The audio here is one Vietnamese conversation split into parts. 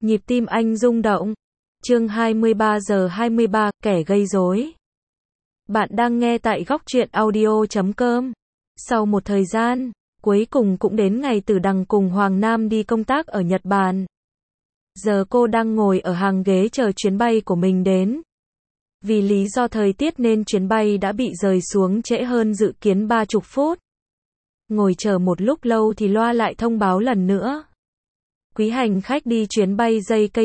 Nhịp tim anh rung động. Chương 23 giờ 23, kẻ gây rối. Bạn đang nghe tại góc truyện audio.com. Sau một thời gian, cuối cùng cũng đến ngày Tử Đằng cùng Hoàng Nam đi công tác ở Nhật Bản. Giờ cô đang ngồi ở hàng ghế chờ chuyến bay của mình đến. Vì lý do thời tiết nên chuyến bay đã bị rời xuống trễ hơn dự kiến 30 phút. Ngồi chờ một lúc lâu thì loa lại thông báo lần nữa. Quý hành khách đi chuyến bay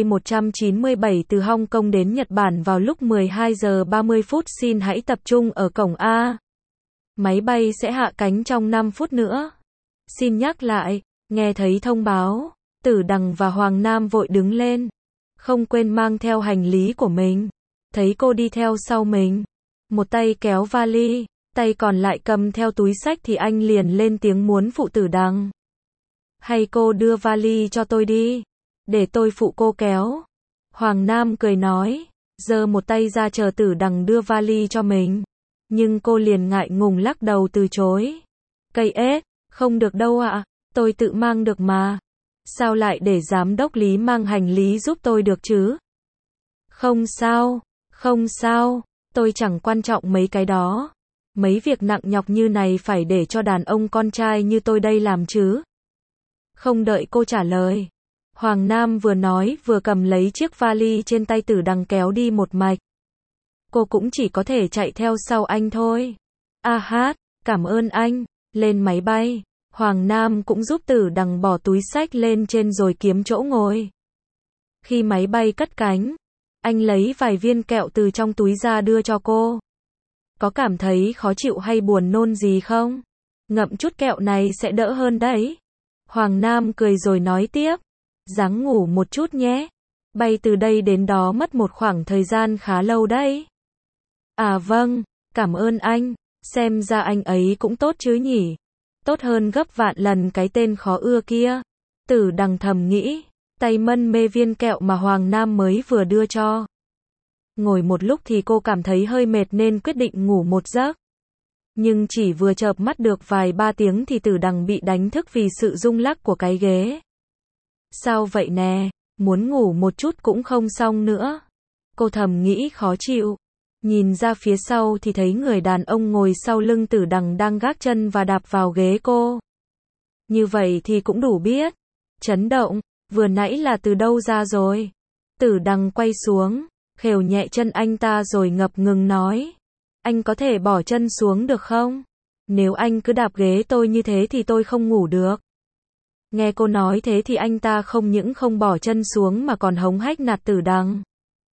JK197 từ Hong Kong đến Nhật Bản vào lúc 12 giờ 30 phút xin hãy tập trung ở cổng A. Máy bay sẽ hạ cánh trong 5 phút nữa. Xin nhắc lại, nghe thấy thông báo, Tử Đằng và Hoàng Nam vội đứng lên. Không quên mang theo hành lý của mình. Thấy cô đi theo sau mình. Một tay kéo vali, tay còn lại cầm theo túi xách thì anh liền lên tiếng muốn phụ Tử Đằng. Hay cô đưa vali cho tôi đi, để tôi phụ cô kéo. Hoàng Nam cười nói, giơ một tay ra chờ Tử Đằng đưa vali cho mình. Nhưng cô liền ngại ngùng lắc đầu từ chối. Cây ế, không được đâu ạ, tôi tự mang được mà. Sao lại để giám đốc Lý mang hành lý giúp tôi được chứ? Không sao, không sao, tôi chẳng quan trọng mấy cái đó. Mấy việc nặng nhọc như này phải để cho đàn ông con trai như tôi đây làm chứ. Không đợi cô trả lời, Hoàng Nam vừa nói vừa cầm lấy chiếc vali trên tay Tử Đằng kéo đi một mạch. Cô cũng chỉ có thể chạy theo sau anh thôi. A hát, cảm ơn anh. Lên máy bay, Hoàng Nam cũng giúp Tử Đằng bỏ túi xách lên trên rồi kiếm chỗ ngồi. Khi máy bay cất cánh, anh lấy vài viên kẹo từ trong túi ra đưa cho cô. Có cảm thấy khó chịu hay buồn nôn gì không? Ngậm chút kẹo này sẽ đỡ hơn đấy. Hoàng Nam cười rồi nói tiếp, ráng ngủ một chút nhé. Bay từ đây đến đó mất một khoảng thời gian khá lâu đấy. À vâng, cảm ơn anh, xem ra anh ấy cũng tốt chứ nhỉ. Tốt hơn gấp vạn lần cái tên khó ưa kia. Tử Đằng thầm nghĩ, tay mân mê viên kẹo mà Hoàng Nam mới vừa đưa cho. Ngồi một lúc thì cô cảm thấy hơi mệt nên quyết định ngủ một giấc. Nhưng chỉ vừa chợp mắt được vài ba tiếng thì Tử Đằng bị đánh thức vì sự rung lắc của cái ghế. Sao vậy nè, muốn ngủ một chút cũng không xong nữa. Cô thầm nghĩ khó chịu. Nhìn ra phía sau thì thấy người đàn ông ngồi sau lưng Tử Đằng đang gác chân và đạp vào ghế cô. Như vậy thì cũng đủ biết. Chấn động, vừa nãy là từ đâu ra rồi? Tử Đằng quay xuống, khều nhẹ chân anh ta rồi ngập ngừng nói. Anh có thể bỏ chân xuống được không? Nếu anh cứ đạp ghế tôi như thế thì tôi không ngủ được. Nghe cô nói thế thì anh ta không những không bỏ chân xuống mà còn hống hách nạt Tử Đằng.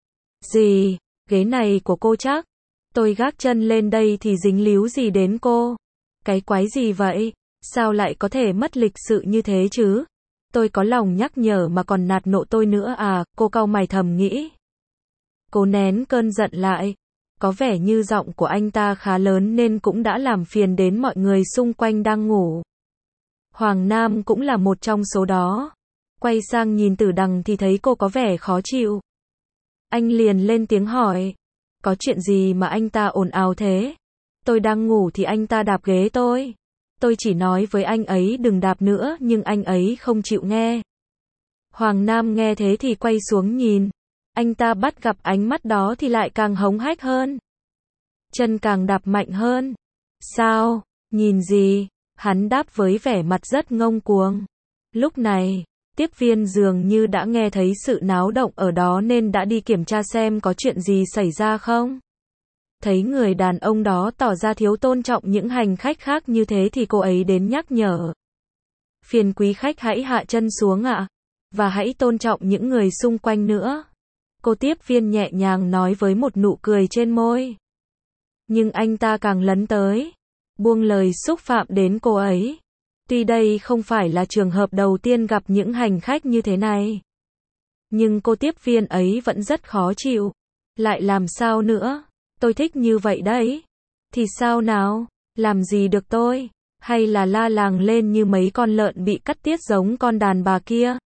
Gì? Ghế này của cô chắc? Tôi gác chân lên đây thì dính líu gì đến cô? Cái quái gì vậy? Sao lại có thể mất lịch sự như thế chứ? Tôi có lòng nhắc nhở mà còn nạt nộ tôi nữa à? Cô cau mày thầm nghĩ. Cô nén cơn giận lại. Có vẻ như giọng của anh ta khá lớn nên cũng đã làm phiền đến mọi người xung quanh đang ngủ. Hoàng Nam cũng là một trong số đó. Quay sang nhìn Tử Đằng thì thấy cô có vẻ khó chịu. Anh liền lên tiếng hỏi. Có chuyện gì mà anh ta ồn ào thế? Tôi đang ngủ thì anh ta đạp ghế tôi. Tôi chỉ nói với anh ấy đừng đạp nữa nhưng anh ấy không chịu nghe. Hoàng Nam nghe thế thì quay xuống nhìn. Anh ta bắt gặp ánh mắt đó thì lại càng hống hách hơn. Chân càng đạp mạnh hơn. Sao? Nhìn gì? Hắn đáp với vẻ mặt rất ngông cuồng. Lúc này, tiếp viên dường như đã nghe thấy sự náo động ở đó nên đã đi kiểm tra xem có chuyện gì xảy ra không. Thấy người đàn ông đó tỏ ra thiếu tôn trọng những hành khách khác như thế thì cô ấy đến nhắc nhở. Phiền quý khách hãy hạ chân xuống ạ. Và hãy tôn trọng những người xung quanh nữa. Cô tiếp viên nhẹ nhàng nói với một nụ cười trên môi. Nhưng anh ta càng lấn tới, buông lời xúc phạm đến cô ấy. Tuy đây không phải là trường hợp đầu tiên gặp những hành khách như thế này. Nhưng cô tiếp viên ấy vẫn rất khó chịu. Lại làm sao nữa? Tôi thích như vậy đấy. Thì sao nào? Làm gì được tôi? Hay là la làng lên như mấy con lợn bị cắt tiết giống con đàn bà kia?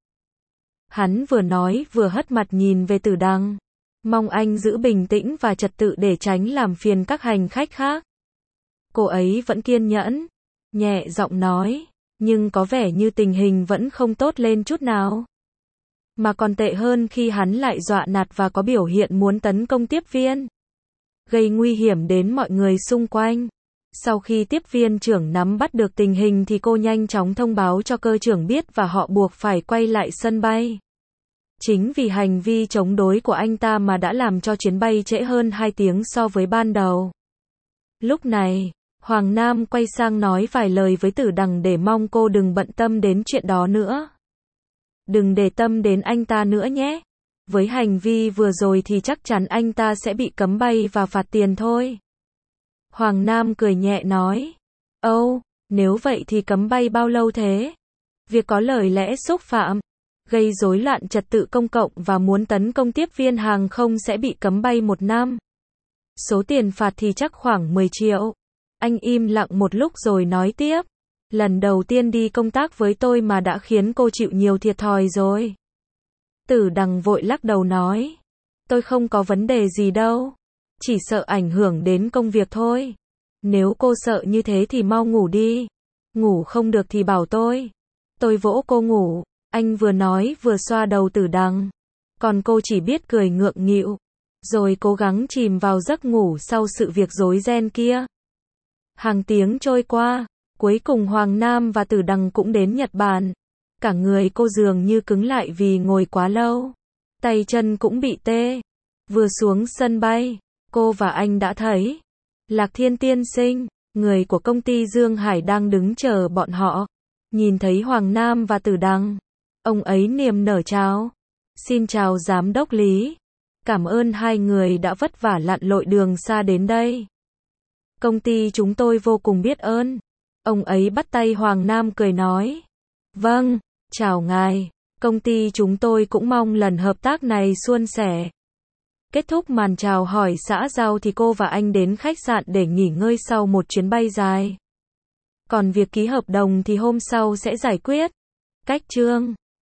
Hắn vừa nói vừa hất mặt nhìn về Tử Đằng. Mong anh giữ bình tĩnh và trật tự để tránh làm phiền các hành khách khác. Cô ấy vẫn kiên nhẫn, nhẹ giọng nói, nhưng có vẻ như tình hình vẫn không tốt lên chút nào. mà còn tệ hơn khi hắn lại dọa nạt và có biểu hiện muốn tấn công tiếp viên, gây nguy hiểm đến mọi người xung quanh. Sau khi tiếp viên trưởng nắm bắt được tình hình thì cô nhanh chóng thông báo cho cơ trưởng biết và họ buộc phải quay lại sân bay. Chính vì hành vi chống đối của anh ta mà đã làm cho chuyến bay trễ hơn 2 tiếng so với ban đầu. Lúc này, Hoàng Nam quay sang nói vài lời với Tử Đằng để mong cô đừng bận tâm đến chuyện đó nữa. Đừng để tâm đến anh ta nữa nhé. Với hành vi vừa rồi thì chắc chắn anh ta sẽ bị cấm bay và phạt tiền thôi. Hoàng Nam cười nhẹ nói. Âu, nếu vậy thì cấm bay bao lâu thế? Việc có lời lẽ xúc phạm, gây rối loạn trật tự công cộng và muốn tấn công tiếp viên hàng không sẽ bị cấm bay 1 năm. Số tiền phạt thì chắc khoảng 10 triệu. Anh im lặng một lúc rồi nói tiếp. Lần đầu tiên đi công tác với tôi mà đã khiến cô chịu nhiều thiệt thòi rồi. Tử Đằng vội lắc đầu nói. Tôi không có vấn đề gì đâu. Chỉ sợ ảnh hưởng đến công việc thôi. Nếu cô sợ như thế thì mau ngủ đi. Ngủ không được thì bảo tôi. Tôi vỗ cô ngủ. Anh vừa nói vừa xoa đầu Tử Đằng. Còn cô chỉ biết cười ngượng nghịu. Rồi cố gắng chìm vào giấc ngủ sau sự việc rối ren kia. Hàng tiếng trôi qua. Cuối cùng Hoàng Nam và Tử Đằng cũng đến Nhật Bản. Cả người cô dường như cứng lại vì ngồi quá lâu. Tay chân cũng bị tê. Vừa xuống sân bay, cô và anh đã thấy Lạc Thiên tiên sinh, người của công ty Dương Hải đang đứng chờ bọn họ. Nhìn thấy Hoàng Nam và Tử Đằng, ông ấy niềm nở chào. Xin chào giám đốc Lý. Cảm ơn hai người đã vất vả lặn lội đường xa đến đây. Công ty chúng tôi vô cùng biết ơn. Ông ấy bắt tay Hoàng Nam cười nói. Vâng, chào ngài. Công ty chúng tôi cũng mong lần hợp tác này suôn sẻ. Kết thúc màn chào hỏi xã giao thì cô và anh đến khách sạn để nghỉ ngơi sau một chuyến bay dài. Còn việc ký hợp đồng thì hôm sau sẽ giải quyết. Cách chương